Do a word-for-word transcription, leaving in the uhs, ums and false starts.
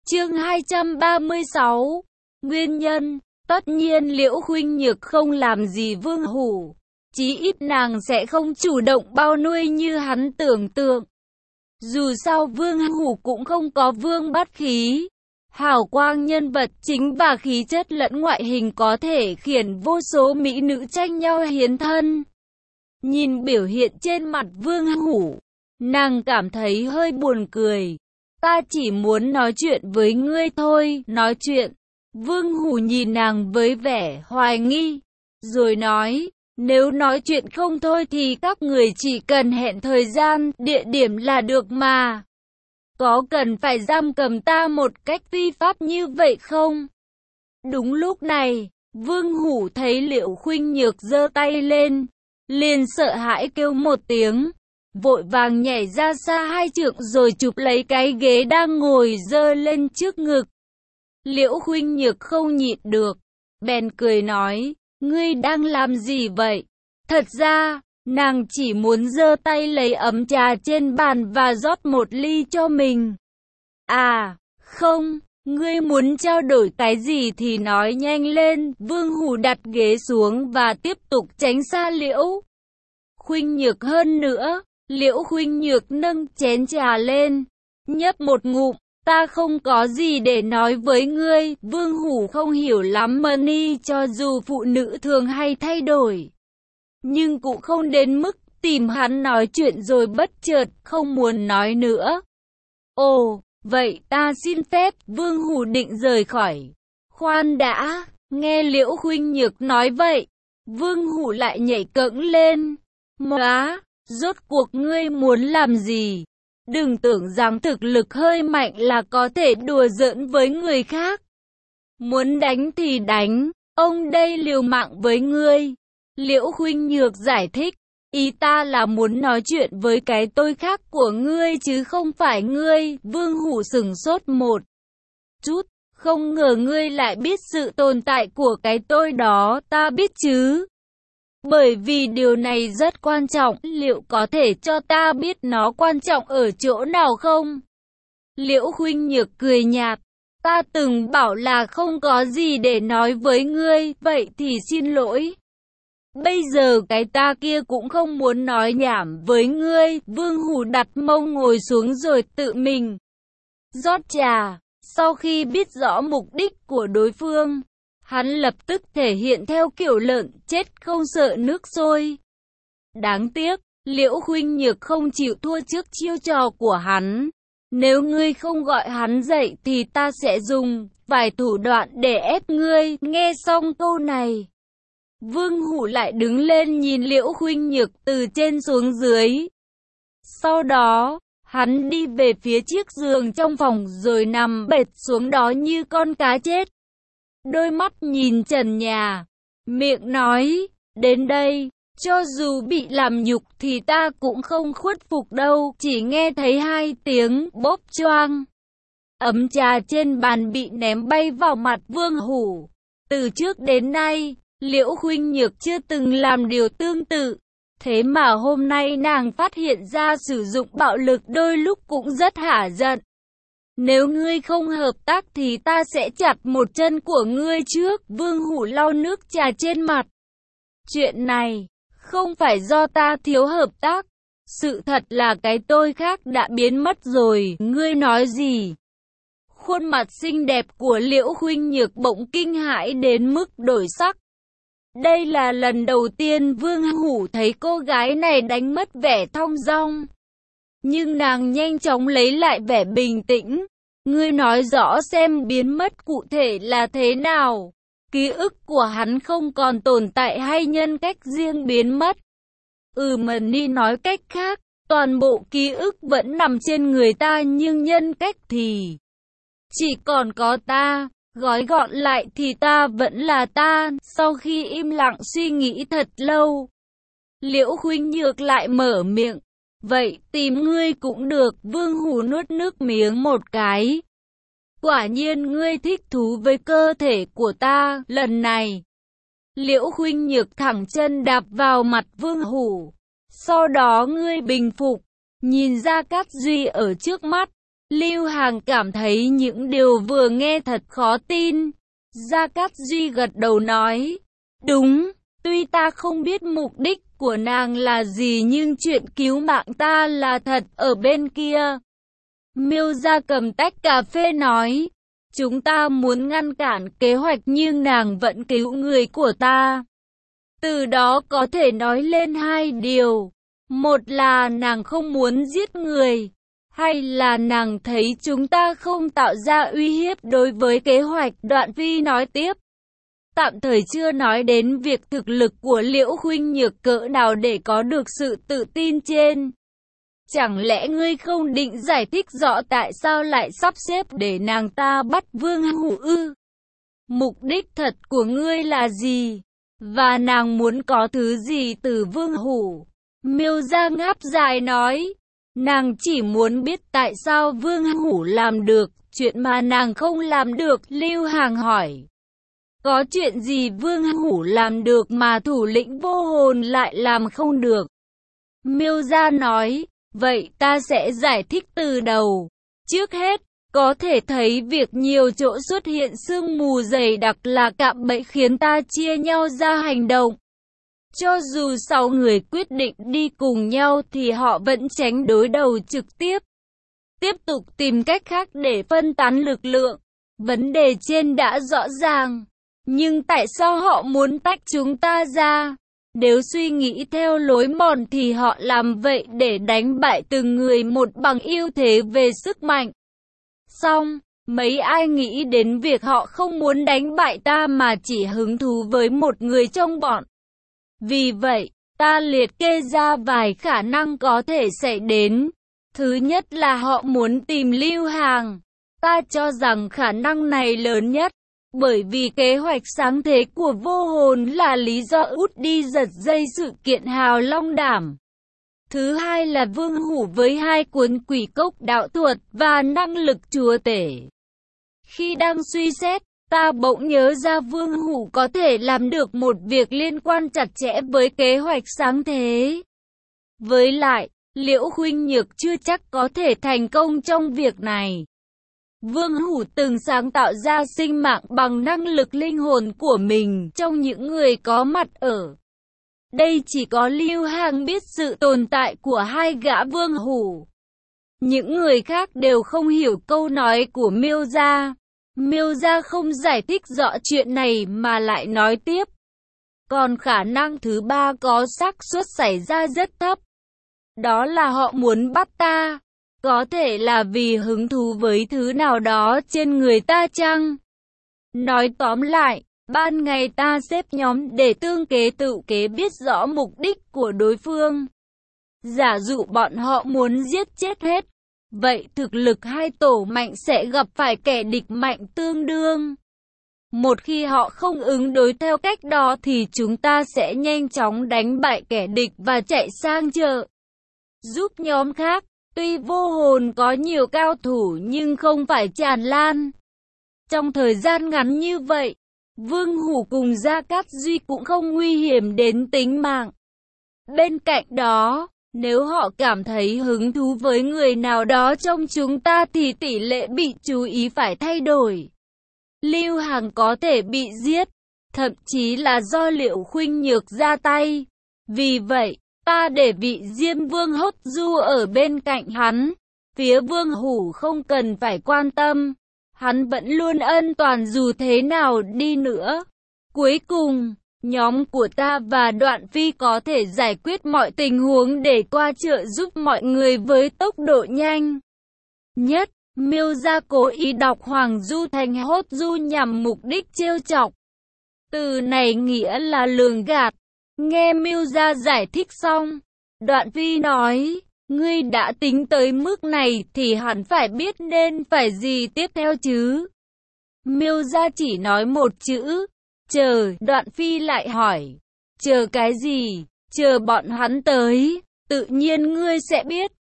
Chương hai trăm ba mươi sáu. Nguyên nhân. Tất nhiên Liễu Khuynh Nhược không làm gì Vương Hủ, chí ít nàng sẽ không chủ động bao nuôi như hắn tưởng tượng. Dù sao Vương Hủ cũng không có vương bát khí, hào quang nhân vật chính và khí chất lẫn ngoại hình có thể khiến vô số mỹ nữ tranh nhau hiến thân. Nhìn biểu hiện trên mặt Vương Hủ, nàng cảm thấy hơi buồn cười. Ta chỉ muốn nói chuyện với ngươi thôi. Nói chuyện. Vương Hủ nhìn nàng với vẻ hoài nghi, rồi nói, nếu nói chuyện không thôi thì các người chỉ cần hẹn thời gian, địa điểm là được mà. Có cần phải giam cầm ta một cách phi pháp như vậy không? Đúng lúc này, Vương Hủ thấy Liễu Khuynh Nhược giơ tay lên, liền sợ hãi kêu một tiếng, vội vàng nhảy ra xa hai trượng rồi chụp lấy cái ghế đang ngồi giơ lên trước ngực. Liễu Khuynh Nhược không nhịn được, bèn cười nói, ngươi đang làm gì vậy? Thật ra, nàng chỉ muốn giơ tay lấy ấm trà trên bàn và rót một ly cho mình. À, không, ngươi muốn trao đổi cái gì thì nói nhanh lên. Vương Hủ đặt ghế xuống và tiếp tục tránh xa Liễu Khuynh Nhược hơn nữa. Liễu Khuynh Nhược nâng chén trà lên, nhấp một ngụm. Ta không có gì để nói với ngươi. Vương Hủ không hiểu lắm money, cho dù phụ nữ thường hay thay đổi, nhưng cũng không đến mức tìm hắn nói chuyện rồi bất chợt không muốn nói nữa. Ồ, vậy ta xin phép. Vương Hủ định rời khỏi. Khoan đã, nghe Liễu Khuynh Nhược nói vậy, Vương Hủ lại nhảy cẫng lên. Móa, rốt cuộc ngươi muốn làm gì? Đừng tưởng rằng thực lực hơi mạnh là có thể đùa giỡn với người khác. Muốn đánh thì đánh, ông đây liều mạng với ngươi. Liễu Khuynh Nhược giải thích, ý ta là muốn nói chuyện với cái tôi khác của ngươi chứ không phải ngươi. Vương Hủ sửng sốt một chút, không ngờ ngươi lại biết sự tồn tại của cái tôi đó. Ta biết chứ. Bởi vì điều này rất quan trọng, liệu có thể cho ta biết nó quan trọng ở chỗ nào không? Liễu Khuynh Nhược cười nhạt, ta từng bảo là không có gì để nói với ngươi, vậy thì xin lỗi. Bây giờ cái ta kia cũng không muốn nói nhảm với ngươi. Vương Hủ đặt mông ngồi xuống rồi tự mình rót trà. Sau khi biết rõ mục đích của đối phương, hắn lập tức thể hiện theo kiểu lợn chết không sợ nước sôi. Đáng tiếc, Liễu Khuynh Nhược không chịu thua trước chiêu trò của hắn. Nếu ngươi không gọi hắn dậy thì ta sẽ dùng vài thủ đoạn để ép ngươi. Nghe xong câu này, Vương Hủ lại đứng lên nhìn Liễu Khuynh Nhược từ trên xuống dưới. Sau đó, hắn đi về phía chiếc giường trong phòng rồi nằm bệt xuống đó như con cá chết. Đôi mắt nhìn trần nhà, miệng nói, đến đây, cho dù bị làm nhục thì ta cũng không khuất phục đâu. Chỉ nghe thấy hai tiếng bốp choang. Ấm trà trên bàn bị ném bay vào mặt Vương Hủ. Từ trước đến nay, Liễu Khuynh Nhược chưa từng làm điều tương tự. Thế mà hôm nay nàng phát hiện ra sử dụng bạo lực đôi lúc cũng rất hả giận. Nếu ngươi không hợp tác thì ta sẽ chặt một chân của ngươi trước. Vương Hủ lau nước trà trên mặt. Chuyện này không phải do ta thiếu hợp tác. Sự thật là cái tôi khác đã biến mất rồi. Ngươi nói gì? Khuôn mặt xinh đẹp của Liễu Khuynh Nhược bỗng kinh hãi đến mức đổi sắc. Đây là lần đầu tiên Vương Hủ thấy cô gái này đánh mất vẻ thong dong. Nhưng nàng nhanh chóng lấy lại vẻ bình tĩnh. Ngươi nói rõ xem biến mất cụ thể là thế nào? Ký ức của hắn không còn tồn tại hay nhân cách riêng biến mất? Ừ, Mani nói cách khác, toàn bộ ký ức vẫn nằm trên người ta nhưng nhân cách thì chỉ còn có ta. Gói gọn lại thì ta vẫn là ta. Sau khi im lặng suy nghĩ thật lâu, Liễu Khuynh Nhược lại mở miệng. Vậy tìm ngươi cũng được. Vương Hủ nuốt nước miếng một cái. Quả nhiên ngươi thích thú với cơ thể của ta. Lần này, Liễu Khuynh Nhược thẳng chân đạp vào mặt Vương Hủ. Sau đó ngươi bình phục, nhìn Gia Cát Duy ở trước mắt. Lưu Hàng cảm thấy những điều vừa nghe thật khó tin. Gia Cát Duy gật đầu nói, đúng, tuy ta không biết mục đích của nàng là gì nhưng chuyện cứu mạng ta là thật ở bên kia. Miêu Gia cầm tách cà phê nói, chúng ta muốn ngăn cản kế hoạch nhưng nàng vẫn cứu người của ta. Từ đó có thể nói lên hai điều. Một là nàng không muốn giết người, hay là nàng thấy chúng ta không tạo ra uy hiếp đối với kế hoạch. Đoạn Phi nói tiếp, tạm thời chưa nói đến việc thực lực của Liễu Khuynh Nhược cỡ nào để có được sự tự tin trên. Chẳng lẽ ngươi không định giải thích rõ tại sao lại sắp xếp để nàng ta bắt Vương Hủ ư? Mục đích thật của ngươi là gì? Và nàng muốn có thứ gì từ Vương Hủ? Miêu Gia ngáp dài nói, nàng chỉ muốn biết tại sao Vương Hủ làm được chuyện mà nàng không làm được. Lưu Hàng hỏi, có chuyện gì Vương Hủ làm được mà thủ lĩnh vô hồn lại làm không được? Miêu Gia nói, vậy ta sẽ giải thích từ đầu. Trước hết, có thể thấy việc nhiều chỗ xuất hiện sương mù dày đặc là cạm bẫy khiến ta chia nhau ra hành động. Cho dù sáu người quyết định đi cùng nhau thì họ vẫn tránh đối đầu trực tiếp. Tiếp tục tìm cách khác để phân tán lực lượng. Vấn đề trên đã rõ ràng. Nhưng tại sao họ muốn tách chúng ta ra? Nếu suy nghĩ theo lối mòn thì họ làm vậy để đánh bại từng người một bằng ưu thế về sức mạnh. Xong, mấy ai nghĩ đến việc họ không muốn đánh bại ta mà chỉ hứng thú với một người trong bọn. Vì vậy, ta liệt kê ra vài khả năng có thể xảy đến. Thứ nhất là họ muốn tìm Lưu Hàng. Ta cho rằng khả năng này lớn nhất, bởi vì kế hoạch sáng thế của vô hồn là lý do út đi giật dây sự kiện hào long đảm. Thứ hai là Vương Hủ với hai cuốn quỷ cốc đạo thuật và năng lực chúa tể. Khi đang suy xét, ta bỗng nhớ ra Vương Hủ có thể làm được một việc liên quan chặt chẽ với kế hoạch sáng thế. Với lại, Liễu Khuynh Nhược chưa chắc có thể thành công trong việc này. Vương Hủ từng sáng tạo ra sinh mạng bằng năng lực linh hồn của mình trong những người có mặt ở đây. Chỉ có Lưu Hàng biết sự tồn tại của hai gã Vương Hủ. Những người khác đều không hiểu câu nói của Miêu Gia. Miêu Gia không giải thích rõ chuyện này mà lại nói tiếp. Còn khả năng thứ ba có xác suất xảy ra rất thấp. Đó là họ muốn bắt ta. Có thể là vì hứng thú với thứ nào đó trên người ta chăng? Nói tóm lại, ban ngày ta xếp nhóm để tương kế tự kế biết rõ mục đích của đối phương. Giả dụ bọn họ muốn giết chết hết, vậy thực lực hai tổ mạnh sẽ gặp phải kẻ địch mạnh tương đương. Một khi họ không ứng đối theo cách đó thì chúng ta sẽ nhanh chóng đánh bại kẻ địch và chạy sang chợ giúp nhóm khác. Tuy vô hồn có nhiều cao thủ nhưng không phải tràn lan. Trong thời gian ngắn như vậy, Vương Hủ cùng Gia Cát Duy cũng không nguy hiểm đến tính mạng. Bên cạnh đó, nếu họ cảm thấy hứng thú với người nào đó trong chúng ta thì tỷ lệ bị chú ý phải thay đổi. Lưu Hàng có thể bị giết, thậm chí là do Liễu Khuynh Nhược ra tay. Vì vậy, ta để vị Diêm Vương Hốt Du ở bên cạnh hắn. Phía Vương Hủ không cần phải quan tâm. Hắn vẫn luôn an toàn dù thế nào đi nữa. Cuối cùng, nhóm của ta và Đoạn Phi có thể giải quyết mọi tình huống để qua chợ giúp mọi người với tốc độ nhanh nhất. Miêu Gia cố ý đọc Hoàng Du thành Hốt Du nhằm mục đích trêu chọc. Từ này nghĩa là lường gạt. Nghe Miêu Gia giải thích xong, Đoạn Phi nói, ngươi đã tính tới mức này thì hẳn phải biết nên phải gì tiếp theo chứ. Miêu Gia chỉ nói một chữ, chờ. Đoạn Phi lại hỏi, chờ cái gì? Chờ bọn hắn tới, tự nhiên ngươi sẽ biết.